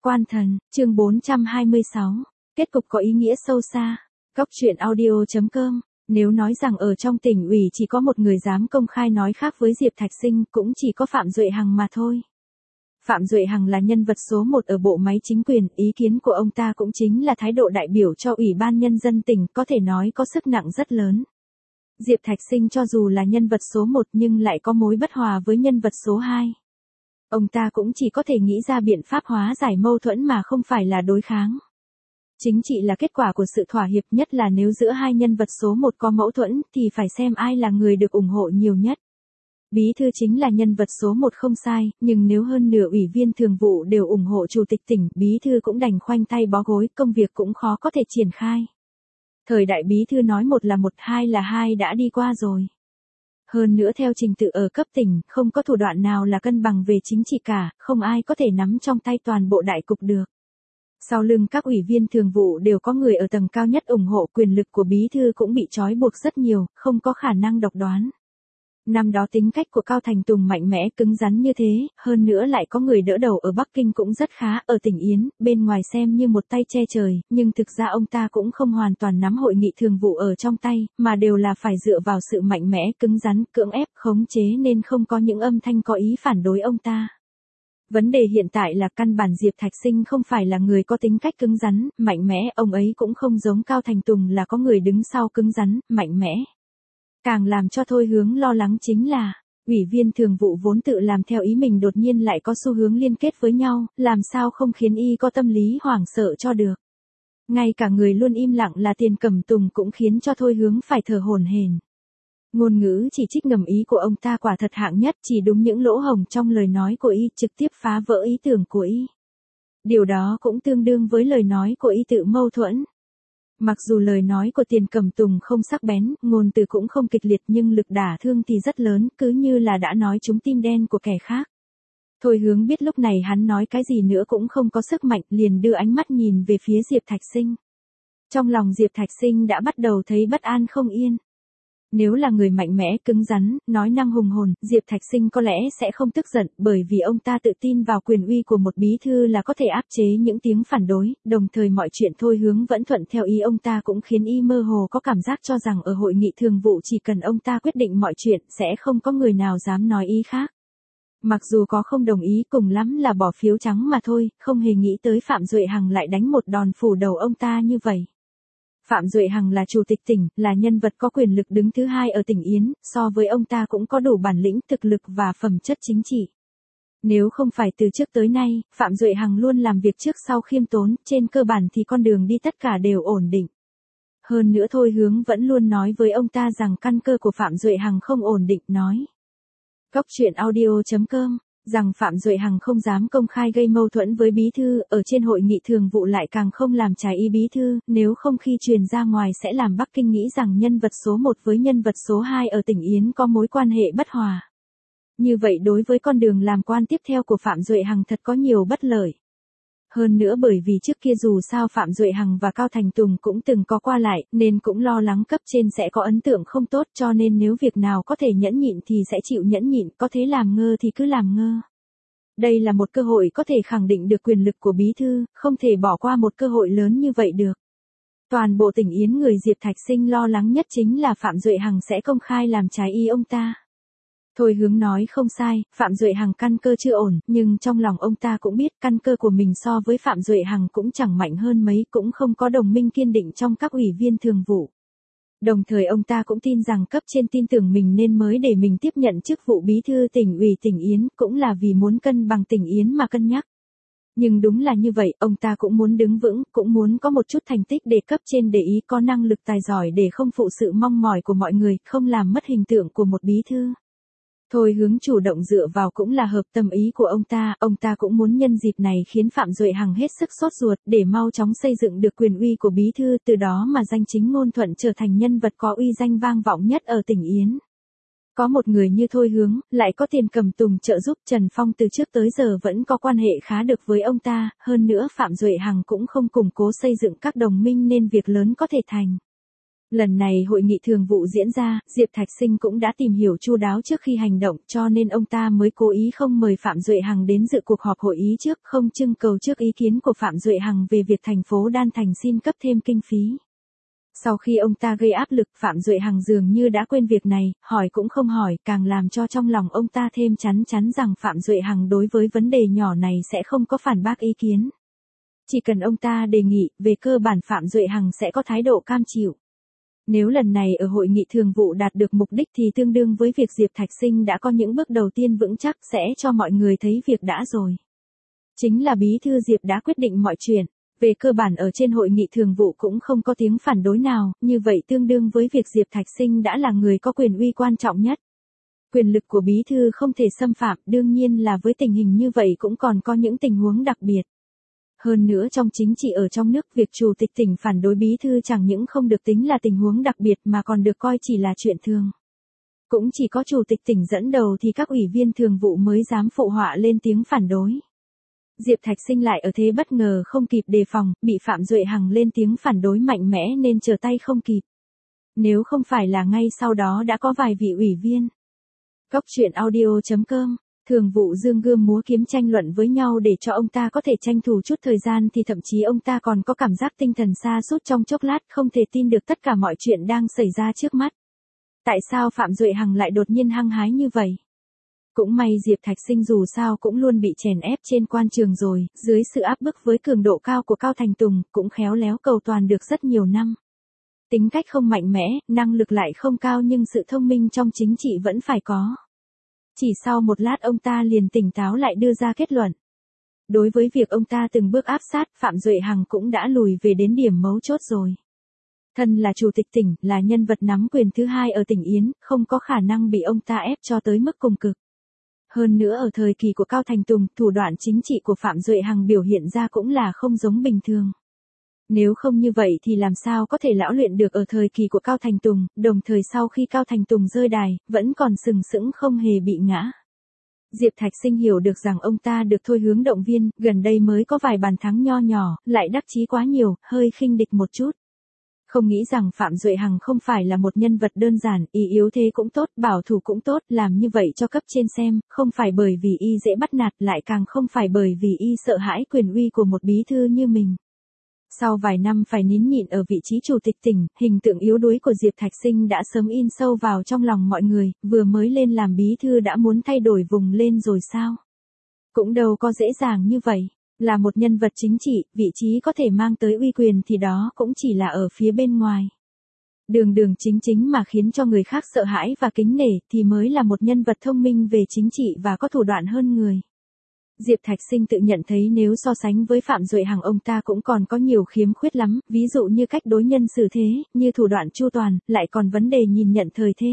Quan thần, chương 426. Kết cục có ý nghĩa sâu xa. Góc truyện audio.com. Nếu nói rằng ở trong tỉnh ủy chỉ có một người dám công khai nói khác với Diệp Thạch Sinh, cũng chỉ có Phạm Duệ Hằng mà thôi. Phạm Duệ Hằng là nhân vật số 1 ở bộ máy chính quyền, ý kiến của ông ta cũng chính là thái độ đại biểu cho Ủy ban Nhân dân tỉnh, có thể nói có sức nặng rất lớn. Diệp Thạch Sinh cho dù là nhân vật số 1 nhưng lại có mối bất hòa với nhân vật số 2. Ông ta cũng chỉ có thể nghĩ ra biện pháp hóa giải mâu thuẫn mà không phải là đối kháng. Chính trị là kết quả của sự thỏa hiệp, nhất là nếu giữa hai nhân vật số 1 có mâu thuẫn thì phải xem ai là người được ủng hộ nhiều nhất. Bí thư chính là nhân vật số 1 không sai, nhưng nếu hơn nửa ủy viên thường vụ đều ủng hộ chủ tịch tỉnh, bí thư cũng đành khoanh tay bó gối, công việc cũng khó có thể triển khai. Thời đại bí thư nói một là một, hai là hai đã đi qua rồi. Hơn nữa theo trình tự ở cấp tỉnh, không có thủ đoạn nào là cân bằng về chính trị cả, không ai có thể nắm trong tay toàn bộ đại cục được. Sau lưng các ủy viên thường vụ đều có người ở tầng cao nhất ủng hộ, quyền lực của bí thư cũng bị trói buộc rất nhiều, không có khả năng độc đoán. Năm đó tính cách của Cao Thành Tùng mạnh mẽ cứng rắn như thế, hơn nữa lại có người đỡ đầu ở Bắc Kinh cũng rất khá, ở tỉnh Yến, bên ngoài xem như một tay che trời, nhưng thực ra ông ta cũng không hoàn toàn nắm hội nghị thường vụ ở trong tay, mà đều là phải dựa vào sự mạnh mẽ, cứng rắn, cưỡng ép, khống chế nên không có những âm thanh có ý phản đối ông ta. Vấn đề hiện tại là căn bản Diệp Thạch Sinh không phải là người có tính cách cứng rắn, mạnh mẽ, ông ấy cũng không giống Cao Thành Tùng là có người đứng sau cứng rắn, mạnh mẽ. Càng làm cho Thôi Hướng lo lắng chính là, ủy viên thường vụ vốn tự làm theo ý mình đột nhiên lại có xu hướng liên kết với nhau, làm sao không khiến y có tâm lý hoảng sợ cho được. Ngay cả người luôn im lặng là Tiền Cẩm Tùng cũng khiến cho Thôi Hướng phải thở hổn hển. Ngôn ngữ chỉ trích ngầm ý của ông ta quả thật hạng nhất, chỉ đúng những lỗ hổng trong lời nói của y trực tiếp phá vỡ ý tưởng của y. Điều đó cũng tương đương với lời nói của y tự mâu thuẫn. Mặc dù lời nói của Tiền Cẩm Tùng không sắc bén, ngôn từ cũng không kịch liệt nhưng lực đả thương thì rất lớn, cứ như là đã nói trúng tim đen của kẻ khác. Thôi Hướng biết lúc này hắn nói cái gì nữa cũng không có sức mạnh, liền đưa ánh mắt nhìn về phía Diệp Thạch Sinh. Trong lòng Diệp Thạch Sinh đã bắt đầu thấy bất an không yên. Nếu là người mạnh mẽ, cứng rắn, nói năng hùng hồn, Diệp Thạch Sinh có lẽ sẽ không tức giận, bởi vì ông ta tự tin vào quyền uy của một bí thư là có thể áp chế những tiếng phản đối, đồng thời mọi chuyện Thôi Hướng vẫn thuận theo ý ông ta cũng khiến y mơ hồ có cảm giác cho rằng ở hội nghị thường vụ chỉ cần ông ta quyết định mọi chuyện sẽ không có người nào dám nói ý khác. Mặc dù có không đồng ý cùng lắm là bỏ phiếu trắng mà thôi, không hề nghĩ tới Phạm Duệ Hằng lại đánh một đòn phủ đầu ông ta như vậy. Phạm Duệ Hằng là chủ tịch tỉnh, là nhân vật có quyền lực đứng thứ 2 ở tỉnh Yến, so với ông ta cũng có đủ bản lĩnh, thực lực và phẩm chất chính trị. Nếu không phải từ trước tới nay, Phạm Duệ Hằng luôn làm việc trước sau khiêm tốn, trên cơ bản thì con đường đi tất cả đều ổn định. Hơn nữa Thôi Hướng vẫn luôn nói với ông ta rằng căn cơ của Phạm Duệ Hằng không ổn định, nói. Góc truyện audio.com. Rằng Phạm Duệ Hằng không dám công khai gây mâu thuẫn với bí thư, ở trên hội nghị thường vụ lại càng không làm trái ý bí thư, nếu không khi truyền ra ngoài sẽ làm Bắc Kinh nghĩ rằng nhân vật số 1 với nhân vật số 2 ở tỉnh Yến có mối quan hệ bất hòa. Như vậy đối với con đường làm quan tiếp theo của Phạm Duệ Hằng thật có nhiều bất lợi. Hơn nữa bởi vì trước kia dù sao Phạm Duệ Hằng và Cao Thành Tùng cũng từng có qua lại, nên cũng lo lắng cấp trên sẽ có ấn tượng không tốt, cho nên nếu việc nào có thể nhẫn nhịn thì sẽ chịu nhẫn nhịn, có thế làm ngơ thì cứ làm ngơ. Đây là một cơ hội có thể khẳng định được quyền lực của bí thư, không thể bỏ qua một cơ hội lớn như vậy được. Toàn bộ tỉnh Yến người Diệp Thạch Sinh lo lắng nhất chính là Phạm Duệ Hằng sẽ công khai làm trái ý ông ta. Thôi Hướng nói không sai, Phạm Duệ Hằng căn cơ chưa ổn, nhưng trong lòng ông ta cũng biết căn cơ của mình so với Phạm Duệ Hằng cũng chẳng mạnh hơn mấy, cũng không có đồng minh kiên định trong các ủy viên thường vụ. Đồng thời ông ta cũng tin rằng cấp trên tin tưởng mình nên mới để mình tiếp nhận chức vụ bí thư tỉnh ủy tỉnh Yến, cũng là vì muốn cân bằng tỉnh Yến mà cân nhắc. Nhưng đúng là như vậy, ông ta cũng muốn đứng vững, cũng muốn có một chút thành tích để cấp trên để ý, có năng lực tài giỏi để không phụ sự mong mỏi của mọi người, không làm mất hình tượng của một bí thư. Thôi Hướng chủ động dựa vào cũng là hợp tâm ý của ông ta cũng muốn nhân dịp này khiến Phạm Duệ Hằng hết sức sốt ruột để mau chóng xây dựng được quyền uy của bí thư, từ đó mà danh chính ngôn thuận trở thành nhân vật có uy danh vang vọng nhất ở tỉnh Yến. Có một người như Thôi Hướng, lại có Tiền Cẩm Tùng trợ giúp, Trần Phong từ trước tới giờ vẫn có quan hệ khá được với ông ta, hơn nữa Phạm Duệ Hằng cũng không củng cố xây dựng các đồng minh nên việc lớn có thể thành. Lần này hội nghị thường vụ diễn ra, Diệp Thạch Sinh cũng đã tìm hiểu chu đáo trước khi hành động, cho nên ông ta mới cố ý không mời Phạm Duệ Hằng đến dự cuộc họp hội ý trước, không trưng cầu trước ý kiến của Phạm Duệ Hằng về việc thành phố Đan Thành xin cấp thêm kinh phí. Sau khi ông ta gây áp lực, Phạm Duệ Hằng dường như đã quên việc này, hỏi cũng không hỏi, càng làm cho trong lòng ông ta thêm chắn chắn rằng Phạm Duệ Hằng đối với vấn đề nhỏ này sẽ không có phản bác ý kiến. Chỉ cần ông ta đề nghị, về cơ bản Phạm Duệ Hằng sẽ có thái độ cam chịu. Nếu lần này ở hội nghị thường vụ đạt được mục đích thì tương đương với việc Diệp Thạch Sinh đã có những bước đầu tiên vững chắc sẽ cho mọi người thấy việc đã rồi. Chính là bí thư Diệp đã quyết định mọi chuyện. Về cơ bản ở trên hội nghị thường vụ cũng không có tiếng phản đối nào, như vậy tương đương với việc Diệp Thạch Sinh đã là người có quyền uy quan trọng nhất. Quyền lực của bí thư không thể xâm phạm, đương nhiên là với tình hình như vậy cũng còn có những tình huống đặc biệt. Hơn nữa trong chính trị ở trong nước, việc chủ tịch tỉnh phản đối bí thư chẳng những không được tính là tình huống đặc biệt mà còn được coi chỉ là chuyện thường. Cũng chỉ có chủ tịch tỉnh dẫn đầu thì các ủy viên thường vụ mới dám phụ họa lên tiếng phản đối. Diệp Thạch Sinh lại ở thế bất ngờ không kịp đề phòng, bị Phạm Duệ Hằng lên tiếng phản đối mạnh mẽ nên trở tay không kịp. Nếu không phải là ngay sau đó đã có vài vị ủy viên. Cóc truyện audio.com, thường vụ Dương Gươm múa kiếm tranh luận với nhau để cho ông ta có thể tranh thủ chút thời gian thì thậm chí ông ta còn có cảm giác tinh thần sa sút trong chốc lát, không thể tin được tất cả mọi chuyện đang xảy ra trước mắt. Tại sao Phạm Duệ Hằng lại đột nhiên hăng hái như vậy? Cũng may Diệp Thạch Sinh dù sao cũng luôn bị chèn ép trên quan trường rồi, dưới sự áp bức với cường độ cao của Cao Thành Tùng, cũng khéo léo cầu toàn được rất nhiều năm. Tính cách không mạnh mẽ, năng lực lại không cao nhưng sự thông minh trong chính trị vẫn phải có. Chỉ sau một lát ông ta liền tỉnh táo lại đưa ra kết luận. Đối với việc ông ta từng bước áp sát, Phạm Duệ Hằng cũng đã lùi về đến điểm mấu chốt rồi. Thân là chủ tịch tỉnh, là nhân vật nắm quyền thứ hai ở tỉnh Yến, không có khả năng bị ông ta ép cho tới mức cùng cực. Hơn nữa ở thời kỳ của Cao Thành Tùng, thủ đoạn chính trị của Phạm Duệ Hằng biểu hiện ra cũng là không giống bình thường. Nếu không như vậy thì làm sao có thể lão luyện được ở thời kỳ của Cao Thành Tùng, đồng thời sau khi Cao Thành Tùng rơi đài, vẫn còn sừng sững không hề bị ngã. Diệp Thạch Sinh hiểu được rằng ông ta được thôi hướng động viên, gần đây mới có vài bàn thắng nho nhỏ, lại đắc chí quá nhiều, hơi khinh địch một chút. Không nghĩ rằng Phạm Duệ Hằng không phải là một nhân vật đơn giản, y yếu thế cũng tốt, bảo thủ cũng tốt, làm như vậy cho cấp trên xem, không phải bởi vì y dễ bắt nạt, lại càng không phải bởi vì y sợ hãi quyền uy của một bí thư như mình. Sau vài năm phải nín nhịn ở vị trí chủ tịch tỉnh, hình tượng yếu đuối của Diệp Thạch Sinh đã sớm in sâu vào trong lòng mọi người, vừa mới lên làm bí thư đã muốn thay đổi vùng lên rồi sao? Cũng đâu có dễ dàng như vậy. Là một nhân vật chính trị, vị trí có thể mang tới uy quyền thì đó cũng chỉ là ở phía bên ngoài. Đường đường chính chính mà khiến cho người khác sợ hãi và kính nể thì mới là một nhân vật thông minh về chính trị và có thủ đoạn hơn người. Diệp Thạch Sinh tự nhận thấy nếu so sánh với Phạm Duệ Hằng ông ta cũng còn có nhiều khiếm khuyết lắm, ví dụ như cách đối nhân xử thế, như thủ đoạn chu toàn, lại còn vấn đề nhìn nhận thời thế.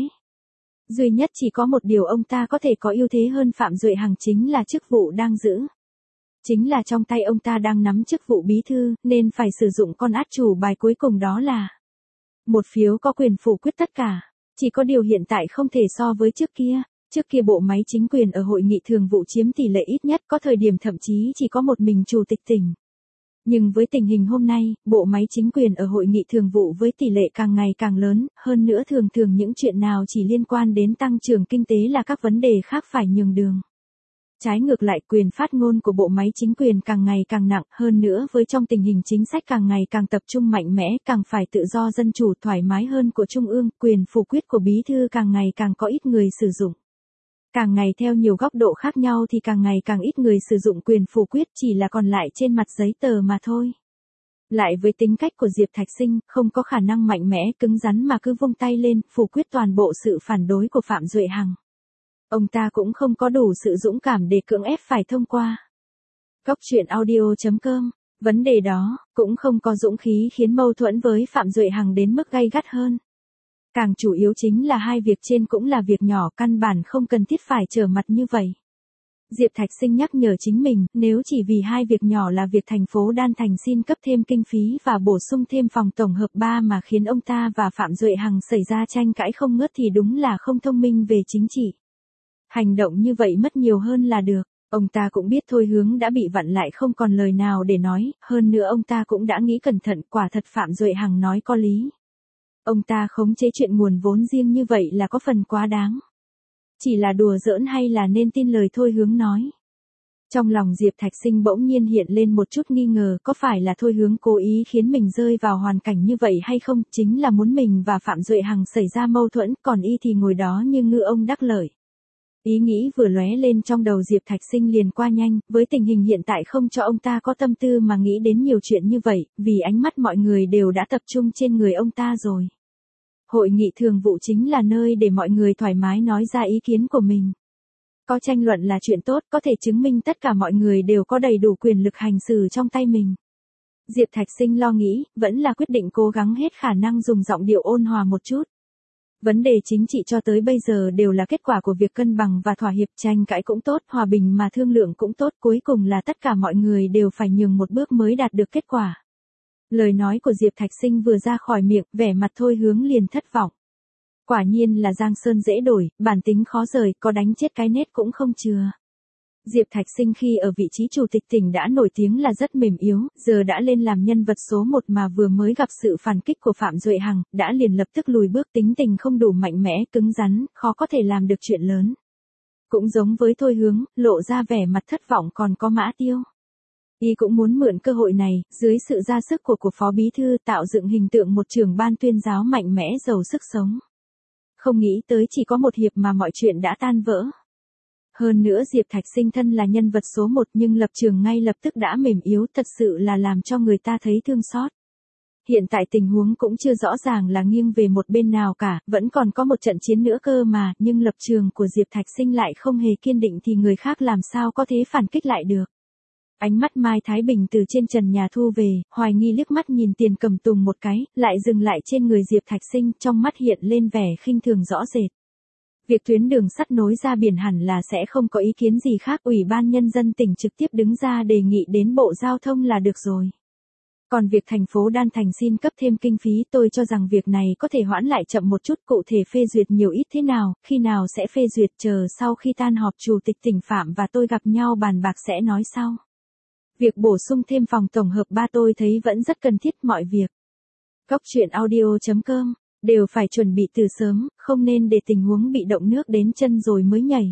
Duy nhất chỉ có một điều ông ta có thể có ưu thế hơn Phạm Duệ Hằng chính là chức vụ đang giữ. Chính là trong tay ông ta đang nắm chức vụ bí thư, nên phải sử dụng con át chủ bài cuối cùng đó là một phiếu có quyền phủ quyết tất cả. Chỉ có điều hiện tại không thể so với trước kia. Trước kia bộ máy chính quyền ở hội nghị thường vụ chiếm tỷ lệ ít nhất, có thời điểm thậm chí chỉ có một mình chủ tịch tỉnh. Nhưng với tình hình hôm nay, bộ máy chính quyền ở hội nghị thường vụ với tỷ lệ càng ngày càng lớn, hơn nữa thường thường những chuyện nào chỉ liên quan đến tăng trưởng kinh tế là các vấn đề khác phải nhường đường. Trái ngược lại, quyền phát ngôn của bộ máy chính quyền càng ngày càng nặng, hơn nữa với trong tình hình chính sách càng ngày càng tập trung mạnh mẽ, càng phải tự do dân chủ thoải mái hơn của Trung ương, quyền phủ quyết của bí thư càng ngày càng có ít người sử dụng. Càng ngày theo nhiều góc độ khác nhau thì càng ngày càng ít người sử dụng quyền phủ quyết, chỉ là còn lại trên mặt giấy tờ mà thôi. Lại với tính cách của Diệp Thạch Sinh, không có khả năng mạnh mẽ cứng rắn mà cứ vung tay lên, phủ quyết toàn bộ sự phản đối của Phạm Duệ Hằng. Ông ta cũng không có đủ sự dũng cảm để cưỡng ép phải thông qua. Cóc truyện audio.com, vấn đề đó, cũng không có dũng khí khiến mâu thuẫn với Phạm Duệ Hằng đến mức gay gắt hơn. Càng chủ yếu chính là hai việc trên cũng là việc nhỏ, căn bản không cần thiết phải trở mặt như vậy. Diệp Thạch Sinh nhắc nhở chính mình, nếu chỉ vì hai việc nhỏ là việc thành phố Đan Thành xin cấp thêm kinh phí và bổ sung thêm phòng tổng hợp 3 mà khiến ông ta và Phạm Duệ Hằng xảy ra tranh cãi không ngớt thì đúng là không thông minh về chính trị. Hành động như vậy mất nhiều hơn là được. Ông ta cũng biết thôi hướng đã bị vặn lại không còn lời nào để nói, hơn nữa ông ta cũng đã nghĩ cẩn thận, quả thật Phạm Duệ Hằng nói có lý. Ông ta khống chế chuyện nguồn vốn riêng như vậy là có phần quá đáng. Chỉ là đùa giỡn hay là nên tin lời Thôi Hướng nói? Trong lòng Diệp Thạch Sinh bỗng nhiên hiện lên một chút nghi ngờ, có phải là Thôi Hướng cố ý khiến mình rơi vào hoàn cảnh như vậy hay không, chính là muốn mình và Phạm Duệ Hằng xảy ra mâu thuẫn, còn y thì ngồi đó như ngư ông đắc lợi. Ý nghĩ vừa lóe lên trong đầu Diệp Thạch Sinh liền qua nhanh, với tình hình hiện tại không cho ông ta có tâm tư mà nghĩ đến nhiều chuyện như vậy, vì ánh mắt mọi người đều đã tập trung trên người ông ta rồi. Hội nghị thường vụ chính là nơi để mọi người thoải mái nói ra ý kiến của mình. Có tranh luận là chuyện tốt, có thể chứng minh tất cả mọi người đều có đầy đủ quyền lực hành xử trong tay mình. Diệp Thạch Sinh lo nghĩ, vẫn là quyết định cố gắng hết khả năng dùng giọng điệu ôn hòa một chút. Vấn đề chính trị cho tới bây giờ đều là kết quả của việc cân bằng và thỏa hiệp, tranh cãi cũng tốt, hòa bình mà thương lượng cũng tốt, cuối cùng là tất cả mọi người đều phải nhường một bước mới đạt được kết quả. Lời nói của Diệp Thạch Sinh vừa ra khỏi miệng, vẻ mặt Thôi Hướng liền thất vọng. Quả nhiên là giang sơn dễ đổi, bản tính khó rời, có đánh chết cái nết cũng không chừa. Diệp Thạch Sinh khi ở vị trí chủ tịch tỉnh đã nổi tiếng là rất mềm yếu, giờ đã lên làm nhân vật số 1 mà vừa mới gặp sự phản kích của Phạm Duệ Hằng, đã liền lập tức lùi bước, tính tình không đủ mạnh mẽ, cứng rắn, khó có thể làm được chuyện lớn. Cũng giống với Thôi Hướng, lộ ra vẻ mặt thất vọng còn có Mã Tiêu. Y cũng muốn mượn cơ hội này, dưới sự ra sức của Phó Bí Thư tạo dựng hình tượng một trưởng ban tuyên giáo mạnh mẽ giàu sức sống. Không nghĩ tới chỉ có một hiệp mà mọi chuyện đã tan vỡ. Hơn nữa Diệp Thạch Sinh thân là nhân vật số 1 nhưng lập trường ngay lập tức đã mềm yếu, thật sự là làm cho người ta thấy thương xót. Hiện tại tình huống cũng chưa rõ ràng là nghiêng về một bên nào cả, vẫn còn có một trận chiến nữa cơ mà, nhưng lập trường của Diệp Thạch Sinh lại không hề kiên định thì người khác làm sao có thể phản kích lại được. Ánh mắt Mai Thái Bình từ trên trần nhà thu về, hoài nghi liếc mắt nhìn Tiền Cầm Tùng một cái, lại dừng lại trên người Diệp Thạch Sinh, trong mắt hiện lên vẻ khinh thường rõ rệt. Việc tuyến đường sắt nối ra biển hẳn là sẽ không có ý kiến gì khác, Ủy ban Nhân dân tỉnh trực tiếp đứng ra đề nghị đến Bộ Giao thông là được rồi. Còn việc thành phố Đan Thành xin cấp thêm kinh phí, tôi cho rằng việc này có thể hoãn lại chậm một chút, cụ thể phê duyệt nhiều ít thế nào, khi nào sẽ phê duyệt, chờ sau khi tan họp Chủ tịch tỉnh Phạm và tôi gặp nhau bàn bạc sẽ nói sau. Việc bổ sung thêm phòng tổng hợp 3 tôi thấy vẫn rất cần thiết, mọi việc. Góc truyện audio.com đều phải chuẩn bị từ sớm, không nên để tình huống bị động nước đến chân rồi mới nhảy.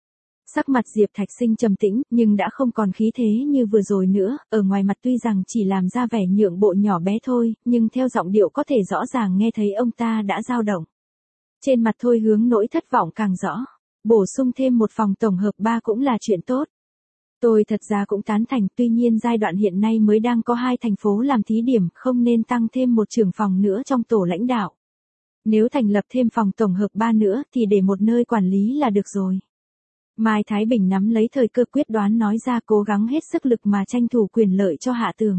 Sắc mặt Diệp Thạch Sinh trầm tĩnh, nhưng đã không còn khí thế như vừa rồi nữa, ở ngoài mặt tuy rằng chỉ làm ra vẻ nhượng bộ nhỏ bé thôi, nhưng theo giọng điệu có thể rõ ràng nghe thấy ông ta đã dao động. Trên mặt Thôi Hướng nỗi thất vọng càng rõ, bổ sung thêm một phòng tổng hợp 3 cũng là chuyện tốt. Tôi thật ra cũng tán thành, tuy nhiên giai đoạn hiện nay mới đang có 2 thành phố làm thí điểm, không nên tăng thêm một trưởng phòng nữa trong tổ lãnh đạo. Nếu thành lập thêm phòng tổng hợp 3 nữa thì để một nơi quản lý là được rồi. Mai Thái Bình nắm lấy thời cơ quyết đoán nói ra, cố gắng hết sức lực mà tranh thủ quyền lợi cho Hạ Tường.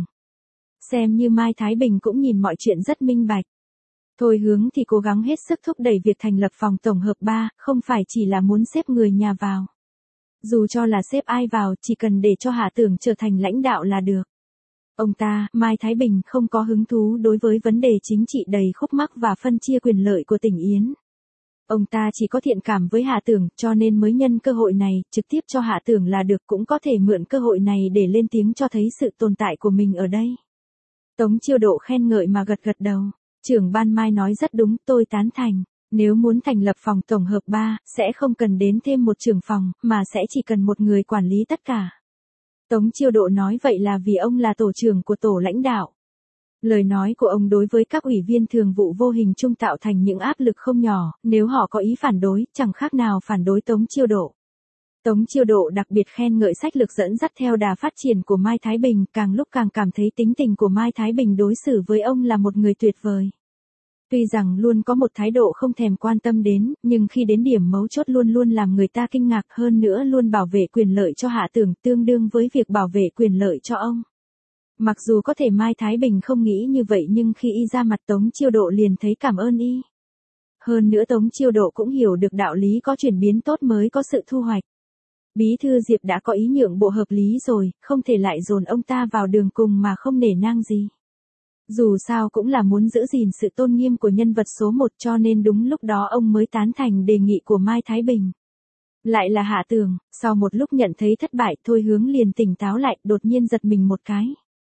Xem như Mai Thái Bình cũng nhìn mọi chuyện rất minh bạch. Thôi Hướng thì cố gắng hết sức thúc đẩy việc thành lập phòng tổng hợp 3, không phải chỉ là muốn xếp người nhà vào. Dù cho là xếp ai vào, chỉ cần để cho Hạ Tường trở thành lãnh đạo là được. Ông ta, Mai Thái Bình, không có hứng thú đối với vấn đề chính trị đầy khúc mắc và phân chia quyền lợi của tỉnh Yến. Ông ta chỉ có thiện cảm với Hạ Tường, cho nên mới nhân cơ hội này, trực tiếp cho Hạ Tường là được, cũng có thể mượn cơ hội này để lên tiếng cho thấy sự tồn tại của mình ở đây. Tống Chiêu Độ khen ngợi mà gật gật đầu. Trưởng ban Mai nói rất đúng, tôi tán thành. Nếu muốn thành lập phòng tổng hợp 3, sẽ không cần đến thêm một trưởng phòng, mà sẽ chỉ cần một người quản lý tất cả. Tống Chiêu Độ nói vậy là vì ông là tổ trưởng của tổ lãnh đạo. Lời nói của ông đối với các ủy viên thường vụ vô hình chung tạo thành những áp lực không nhỏ, nếu họ có ý phản đối, chẳng khác nào phản đối Tống Chiêu Độ. Tống Chiêu Độ đặc biệt khen ngợi sách lược dẫn dắt theo đà phát triển của Mai Thái Bình, càng lúc càng cảm thấy tính tình của Mai Thái Bình đối xử với ông là một người tuyệt vời. Tuy rằng luôn có một thái độ không thèm quan tâm đến, nhưng khi đến điểm mấu chốt luôn luôn làm người ta kinh ngạc, hơn nữa luôn bảo vệ quyền lợi cho Hạ Tường, tương đương với việc bảo vệ quyền lợi cho ông. Mặc dù có thể Mai Thái Bình không nghĩ như vậy nhưng khi y ra mặt Tống Chiêu Độ liền thấy cảm ơn y. Hơn nữa Tống Chiêu Độ cũng hiểu được đạo lý có chuyển biến tốt mới có sự thu hoạch. Bí thư Diệp đã có ý nhượng bộ hợp lý rồi, không thể lại dồn ông ta vào đường cùng mà không nể nang gì. Dù sao cũng là muốn giữ gìn sự tôn nghiêm của nhân vật số 1, cho nên đúng lúc đó ông mới tán thành đề nghị của Mai Thái Bình. Lại là Hạ Tường, sau một lúc nhận thấy thất bại, Thôi Hướng liền tỉnh táo lại, đột nhiên giật mình một cái.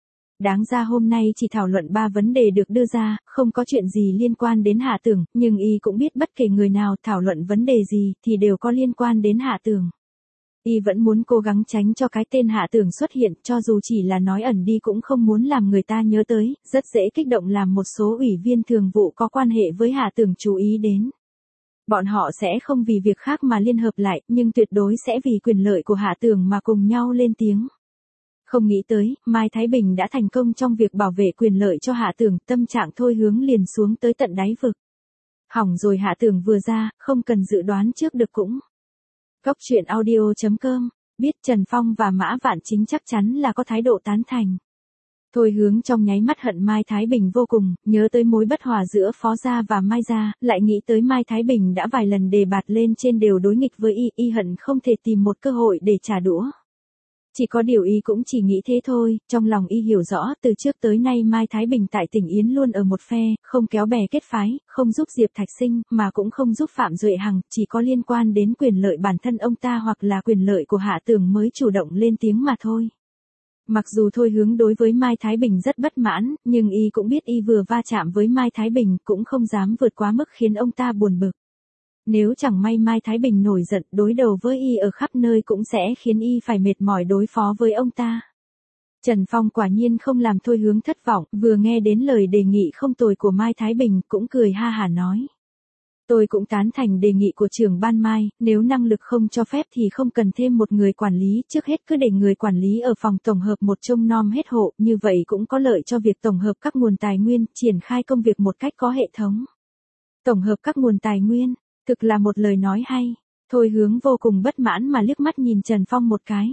Đáng ra hôm nay chỉ thảo luận 3 vấn đề được đưa ra, không có chuyện gì liên quan đến Hạ Tường, nhưng y cũng biết bất kể người nào thảo luận vấn đề gì thì đều có liên quan đến Hạ Tường. Y vẫn muốn cố gắng tránh cho cái tên Hạ Tường xuất hiện, cho dù chỉ là nói ẩn đi cũng không muốn làm người ta nhớ tới, rất dễ kích động làm một số ủy viên thường vụ có quan hệ với Hạ Tường chú ý đến. Bọn họ sẽ không vì việc khác mà liên hợp lại, nhưng tuyệt đối sẽ vì quyền lợi của Hạ Tường mà cùng nhau lên tiếng. Không nghĩ tới, Mai Thái Bình đã thành công trong việc bảo vệ quyền lợi cho Hạ Tường, tâm trạng Thôi Hướng liền xuống tới tận đáy vực. Hỏng rồi, Hạ Tường vừa ra, không cần dự đoán trước được cũng. Góc truyện audio.com, biết Trần Phong và Mã Vạn Chính chắc chắn là có thái độ tán thành. Thôi Hướng trong nháy mắt hận Mai Thái Bình vô cùng, nhớ tới mối bất hòa giữa Phó Gia và Mai Gia, lại nghĩ tới Mai Thái Bình đã vài lần đề bạt lên trên đều đối nghịch với y hận không thể tìm một cơ hội để trả đũa. Chỉ có điều y cũng chỉ nghĩ thế thôi, trong lòng y hiểu rõ từ trước tới nay Mai Thái Bình tại tỉnh Yến luôn ở một phe, không kéo bè kết phái, không giúp Diệp Thạch Sinh, mà cũng không giúp Phạm Duệ Hằng, chỉ có liên quan đến quyền lợi bản thân ông ta hoặc là quyền lợi của Hạ Tường mới chủ động lên tiếng mà thôi. Mặc dù Thôi Hướng đối với Mai Thái Bình rất bất mãn, nhưng y cũng biết y vừa va chạm với Mai Thái Bình cũng không dám vượt quá mức khiến ông ta buồn bực. Nếu chẳng may Mai Thái Bình nổi giận đối đầu với y ở khắp nơi cũng sẽ khiến y phải mệt mỏi đối phó với ông ta. Trần Phong quả nhiên không làm Thôi Hướng thất vọng, vừa nghe đến lời đề nghị không tồi của Mai Thái Bình cũng cười ha hả nói. Tôi cũng tán thành đề nghị của trưởng ban Mai, nếu năng lực không cho phép thì không cần thêm một người quản lý, trước hết cứ để người quản lý ở phòng tổng hợp một trông nom hết hộ, như vậy cũng có lợi cho việc tổng hợp các nguồn tài nguyên, triển khai công việc một cách có hệ thống. Tổng hợp các nguồn tài nguyên, thực là một lời nói hay. Thôi Hướng vô cùng bất mãn mà liếc mắt nhìn Trần Phong một cái.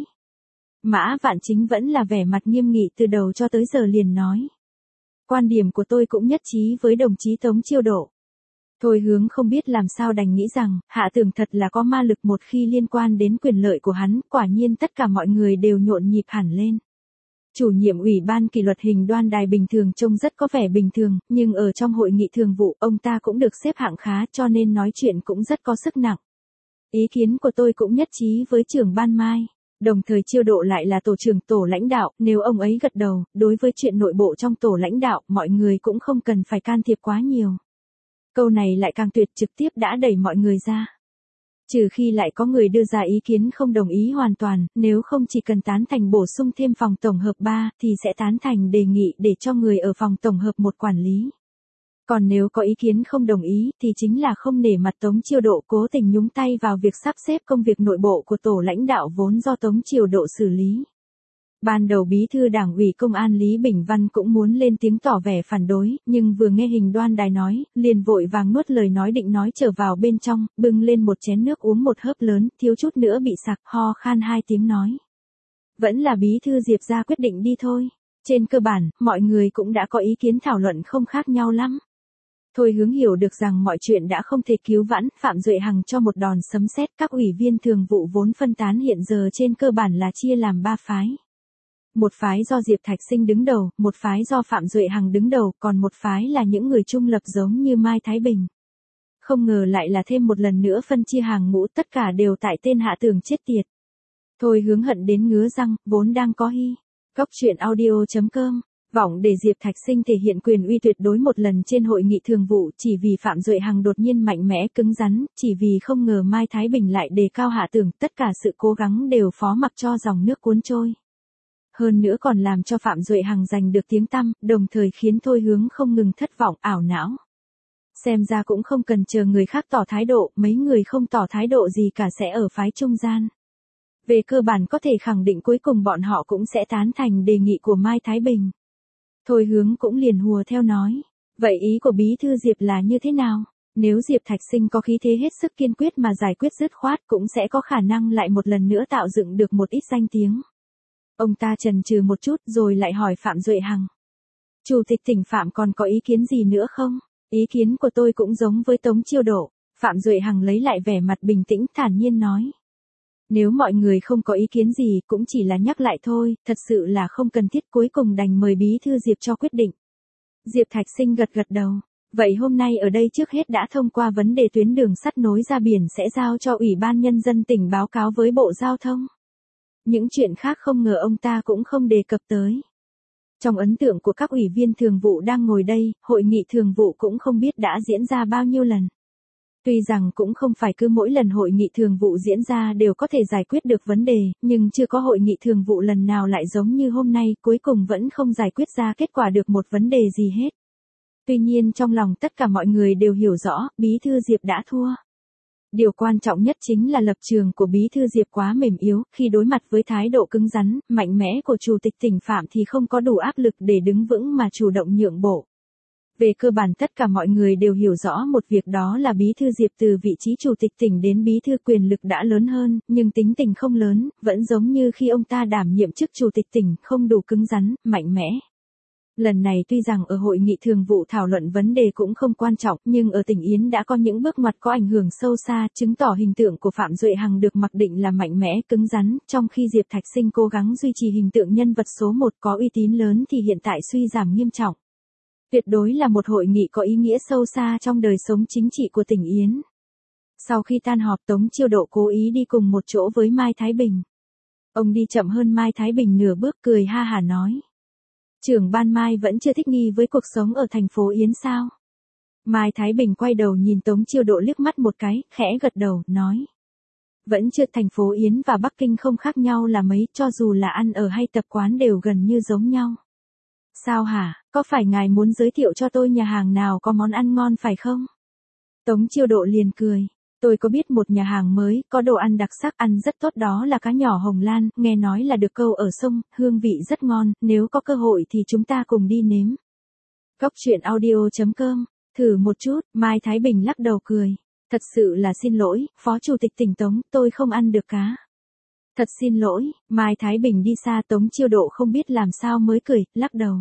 Mã Vạn Chính vẫn là vẻ mặt nghiêm nghị từ đầu cho tới giờ liền nói. Quan điểm của tôi cũng nhất trí với đồng chí Tống Chiêu Độ. Thôi Hướng không biết làm sao đành nghĩ rằng, Hạ Tường thật là có ma lực, một khi liên quan đến quyền lợi của hắn, quả nhiên tất cả mọi người đều nhộn nhịp hẳn lên. Chủ nhiệm ủy ban kỷ luật Hình Đoan Đài bình thường trông rất có vẻ bình thường, nhưng ở trong hội nghị thường vụ, ông ta cũng được xếp hạng khá cho nên nói chuyện cũng rất có sức nặng. Ý kiến của tôi cũng nhất trí với trưởng ban Mai. Đồng thời Chiêu Độ lại là tổ trưởng tổ lãnh đạo, nếu ông ấy gật đầu, đối với chuyện nội bộ trong tổ lãnh đạo, mọi người cũng không cần phải can thiệp quá nhiều. Câu này lại càng tuyệt, trực tiếp đã đẩy mọi người ra. Trừ khi lại có người đưa ra ý kiến không đồng ý hoàn toàn, nếu không chỉ cần tán thành bổ sung thêm phòng tổng hợp 3, thì sẽ tán thành đề nghị để cho người ở phòng tổng hợp 1 quản lý. Còn nếu có ý kiến không đồng ý, thì chính là không nể mặt Tống Chiêu Độ cố tình nhúng tay vào việc sắp xếp công việc nội bộ của tổ lãnh đạo vốn do Tống Chiêu Độ xử lý. Ban đầu bí thư đảng ủy công an Lý Bình Văn cũng muốn lên tiếng tỏ vẻ phản đối, nhưng vừa nghe Hình Đoan Đài nói, liền vội vàng nuốt lời nói định nói trở vào bên trong, bưng lên một chén nước uống một hớp lớn, thiếu chút nữa bị sặc, ho khan 2 tiếng nói. Vẫn là bí thư Diệp ra quyết định đi thôi. Trên cơ bản, mọi người cũng đã có ý kiến thảo luận không khác nhau lắm. Thôi Hướng hiểu được rằng mọi chuyện đã không thể cứu vãn, Phạm Duệ Hằng cho một đòn sấm sét, các ủy viên thường vụ vốn phân tán hiện giờ trên cơ bản là chia làm 3 phái. Một phái do Diệp Thạch Sinh đứng đầu, một phái do Phạm Duệ Hằng đứng đầu, còn một phái là những người trung lập giống như Mai Thái Bình. Không ngờ lại là thêm một lần nữa phân chia hàng ngũ, tất cả đều tại tên Hạ Tường chết tiệt. Thôi Hướng hận đến ngứa răng, vốn đang có hi. Góc truyện audio.com, vọng để Diệp Thạch Sinh thể hiện quyền uy tuyệt đối một lần trên hội nghị thường vụ, chỉ vì Phạm Duệ Hằng đột nhiên mạnh mẽ cứng rắn, chỉ vì không ngờ Mai Thái Bình lại đề cao Hạ Tường, tất cả sự cố gắng đều phó mặc cho dòng nước cuốn trôi. Hơn nữa còn làm cho Phạm Duệ Hằng giành được tiếng tăm, đồng thời khiến Thôi Hướng không ngừng thất vọng, ảo não. Xem ra cũng không cần chờ người khác tỏ thái độ, mấy người không tỏ thái độ gì cả sẽ ở phái trung gian. Về cơ bản có thể khẳng định cuối cùng bọn họ cũng sẽ tán thành đề nghị của Mai Thái Bình. Thôi Hướng cũng liền hùa theo nói. Vậy ý của bí thư Diệp là như thế nào? Nếu Diệp Thạch Sinh có khí thế hết sức kiên quyết mà giải quyết dứt khoát cũng sẽ có khả năng lại một lần nữa tạo dựng được một ít danh tiếng. Ông ta chần chừ một chút rồi lại hỏi Phạm Duệ Hằng. Chủ tịch tỉnh Phạm còn có ý kiến gì nữa không? Ý kiến của tôi cũng giống với Tống Chiêu Độ. Phạm Duệ Hằng lấy lại vẻ mặt bình tĩnh thản nhiên nói. Nếu mọi người không có ý kiến gì cũng chỉ là nhắc lại thôi, thật sự là không cần thiết, cuối cùng đành mời bí thư Diệp cho quyết định. Diệp Thạch Sinh gật gật đầu. Vậy hôm nay ở đây trước hết đã thông qua vấn đề tuyến đường sắt nối ra biển sẽ giao cho Ủy ban Nhân dân tỉnh báo cáo với Bộ Giao thông. Những chuyện khác không ngờ ông ta cũng không đề cập tới. Trong ấn tượng của các ủy viên thường vụ đang ngồi đây, hội nghị thường vụ cũng không biết đã diễn ra bao nhiêu lần. Tuy rằng cũng không phải cứ mỗi lần hội nghị thường vụ diễn ra đều có thể giải quyết được vấn đề, nhưng chưa có hội nghị thường vụ lần nào lại giống như hôm nay, cuối cùng vẫn không giải quyết ra kết quả được một vấn đề gì hết. Tuy nhiên trong lòng tất cả mọi người đều hiểu rõ, Bí thư Diệp đã thua. Điều quan trọng nhất chính là lập trường của Bí thư Diệp quá mềm yếu, khi đối mặt với thái độ cứng rắn, mạnh mẽ của Chủ tịch tỉnh Phạm thì không có đủ áp lực để đứng vững mà chủ động nhượng bộ. Về cơ bản tất cả mọi người đều hiểu rõ một việc, đó là Bí thư Diệp từ vị trí Chủ tịch tỉnh đến Bí thư quyền lực đã lớn hơn, nhưng tính tình không lớn, vẫn giống như khi ông ta đảm nhiệm chức Chủ tịch tỉnh, không đủ cứng rắn, mạnh mẽ. Lần này tuy rằng ở hội nghị thường vụ thảo luận vấn đề cũng không quan trọng, nhưng ở tỉnh Yến đã có những bước ngoặt có ảnh hưởng sâu xa, chứng tỏ hình tượng của Phạm Duệ Hằng được mặc định là mạnh mẽ, cứng rắn, trong khi Diệp Thạch Sinh cố gắng duy trì hình tượng nhân vật số 1 có uy tín lớn thì hiện tại suy giảm nghiêm trọng. Tuyệt đối là một hội nghị có ý nghĩa sâu xa trong đời sống chính trị của tỉnh Yến. Sau khi tan họp, Tống Chiêu Độ cố ý đi cùng một chỗ với Mai Thái Bình. Ông đi chậm hơn Mai Thái Bình nửa bước, cười ha hả nói. Trưởng ban Mai vẫn chưa thích nghi với cuộc sống ở thành phố Yến sao? Mai Thái Bình quay đầu nhìn Tống Chiêu Độ liếc mắt một cái, khẽ gật đầu, nói. Vẫn chưa, thành phố Yến và Bắc Kinh không khác nhau là mấy, cho dù là ăn ở hay tập quán đều gần như giống nhau. Sao hả, có phải ngài muốn giới thiệu cho tôi nhà hàng nào có món ăn ngon phải không? Tống Chiêu Độ liền cười. Tôi có biết một nhà hàng mới, có đồ ăn đặc sắc, ăn rất tốt, đó là cá nhỏ Hồng Lan, nghe nói là được câu ở sông, hương vị rất ngon, nếu có cơ hội thì chúng ta cùng đi nếm. Góc truyện audio.com, thử một chút, Mai Thái Bình lắc đầu cười. Thật sự là xin lỗi, Phó Chủ tịch tỉnh Tống, tôi không ăn được cá. Thật xin lỗi, Mai Thái Bình đi xa. Tống Chiêu Độ không biết làm sao mới cười, lắc đầu.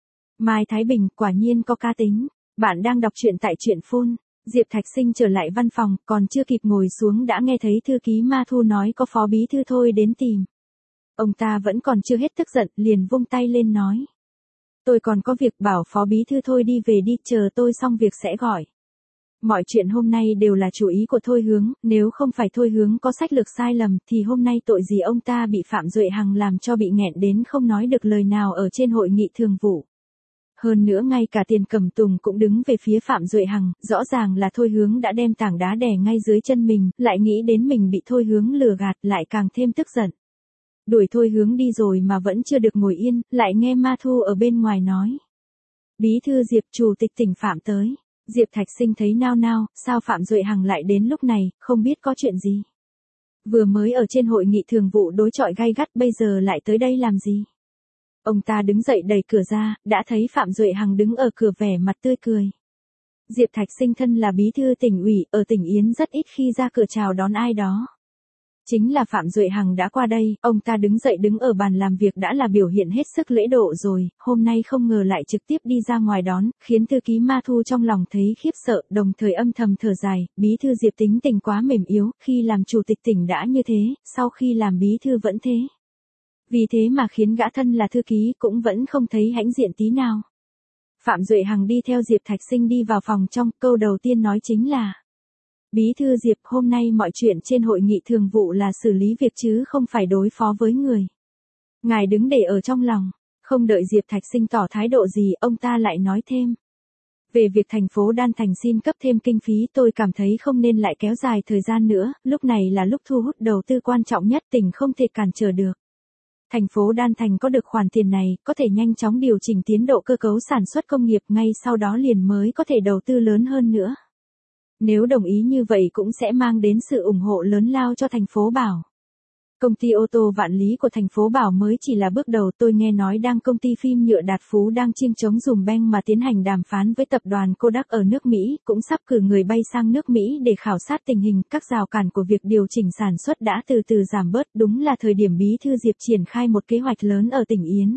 Mai Thái Bình quả nhiên có cá tính. Bạn đang đọc truyện tại truyện phone. Diệp Thạch Sinh trở lại văn phòng, còn chưa kịp ngồi xuống đã nghe thấy thư ký Ma Thu nói có phó bí thư Thôi đến tìm. Ông ta vẫn còn chưa hết tức giận, liền vung tay lên nói. Tôi còn có việc, bảo phó bí thư Thôi đi về đi, chờ tôi xong việc sẽ gọi. Mọi chuyện hôm nay đều là chủ ý của Thôi Hướng, nếu không phải Thôi Hướng có sách lược sai lầm thì hôm nay tội gì ông ta bị Phạm Duệ Hằng làm cho bị nghẹn đến không nói được lời nào ở trên hội nghị thường vụ. Hơn nữa ngay cả Tiền Cẩm Tùng cũng đứng về phía Phạm Duệ Hằng, rõ ràng là Thôi Hướng đã đem tảng đá đè ngay dưới chân mình, lại nghĩ đến mình bị Thôi Hướng lừa gạt, lại càng thêm tức giận. Đuổi Thôi Hướng đi rồi mà vẫn chưa được ngồi yên, lại nghe Ma Thu ở bên ngoài nói. Bí thư Diệp, Chủ tịch tỉnh Phạm tới. Diệp Thạch Sinh thấy nao nao, sao Phạm Duệ Hằng lại đến lúc này, không biết có chuyện gì. Vừa mới ở trên hội nghị thường vụ đối chọi gay gắt, bây giờ lại tới đây làm gì? Ông ta đứng dậy đẩy cửa ra, đã thấy Phạm Duệ Hằng đứng ở cửa vẻ mặt tươi cười. Diệp Thạch Sinh thân là bí thư tỉnh ủy, ở tỉnh Yến rất ít khi ra cửa chào đón ai đó. Chính là Phạm Duệ Hằng đã qua đây, ông ta đứng dậy đứng ở bàn làm việc đã là biểu hiện hết sức lễ độ rồi, hôm nay không ngờ lại trực tiếp đi ra ngoài đón, khiến thư ký Ma Thu trong lòng thấy khiếp sợ, đồng thời âm thầm thở dài, bí thư Diệp tính tình quá mềm yếu, khi làm chủ tịch tỉnh đã như thế, sau khi làm bí thư vẫn thế. Vì thế mà khiến gã thân là thư ký cũng vẫn không thấy hãnh diện tí nào. Phạm Duệ Hằng đi theo Diệp Thạch Sinh đi vào phòng trong, câu đầu tiên nói chính là. Bí thư Diệp, hôm nay mọi chuyện trên hội nghị thường vụ là xử lý việc chứ không phải đối phó với người. Ngài đứng để ở trong lòng. Không đợi Diệp Thạch Sinh tỏ thái độ gì, ông ta lại nói thêm. Về việc thành phố Đan Thành xin cấp thêm kinh phí, tôi cảm thấy không nên lại kéo dài thời gian nữa, lúc này là lúc thu hút đầu tư quan trọng nhất, tỉnh không thể cản trở được. Thành phố Đan Thành có được khoản tiền này, có thể nhanh chóng điều chỉnh tiến độ cơ cấu sản xuất công nghiệp, ngay sau đó liền mới có thể đầu tư lớn hơn nữa. Nếu đồng ý như vậy cũng sẽ mang đến sự ủng hộ lớn lao cho thành phố Bảo. Công ty ô tô Vạn Lý của thành phố Bảo mới chỉ là bước đầu, tôi nghe nói công ty phim nhựa Đạt Phú đang chiêng chống dùm beng mà tiến hành đàm phán với tập đoàn Kodak ở nước Mỹ, cũng sắp cử người bay sang nước Mỹ để khảo sát tình hình, các rào cản của việc điều chỉnh sản xuất đã từ từ giảm bớt, đúng là thời điểm bí thư Diệp triển khai một kế hoạch lớn ở tỉnh Yến.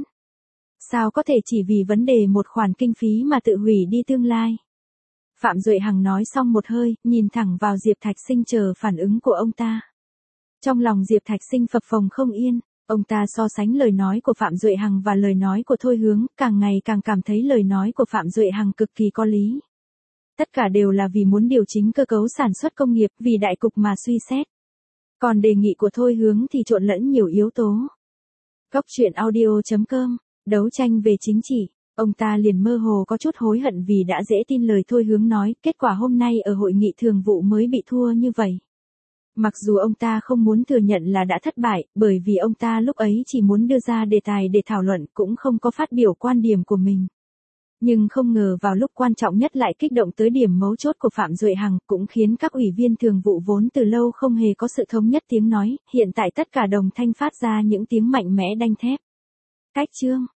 Sao có thể chỉ vì vấn đề một khoản kinh phí mà tự hủy đi tương lai? Phạm Duệ Hằng nói xong một hơi, nhìn thẳng vào Diệp Thạch Sinh chờ phản ứng của ông ta. Trong lòng Diệp Thạch Sinh phập phồng không yên, ông ta so sánh lời nói của Phạm Duệ Hằng và lời nói của Thôi Hướng, càng ngày càng cảm thấy lời nói của Phạm Duệ Hằng cực kỳ có lý. Tất cả đều là vì muốn điều chỉnh cơ cấu sản xuất công nghiệp, vì đại cục mà suy xét. Còn đề nghị của Thôi Hướng thì trộn lẫn nhiều yếu tố. Góc truyện audio.com Đấu tranh về chính trị, ông ta liền mơ hồ có chút hối hận vì đã dễ tin lời Thôi Hướng nói, kết quả hôm nay ở hội nghị thường vụ mới bị thua như vậy. Mặc dù ông ta không muốn thừa nhận là đã thất bại, bởi vì ông ta lúc ấy chỉ muốn đưa ra đề tài để thảo luận cũng không có phát biểu quan điểm của mình. Nhưng không ngờ vào lúc quan trọng nhất lại kích động tới điểm mấu chốt của Phạm Duệ Hằng, cũng khiến các ủy viên thường vụ vốn từ lâu không hề có sự thống nhất tiếng nói, hiện tại tất cả đồng thanh phát ra những tiếng mạnh mẽ đanh thép. Cách chương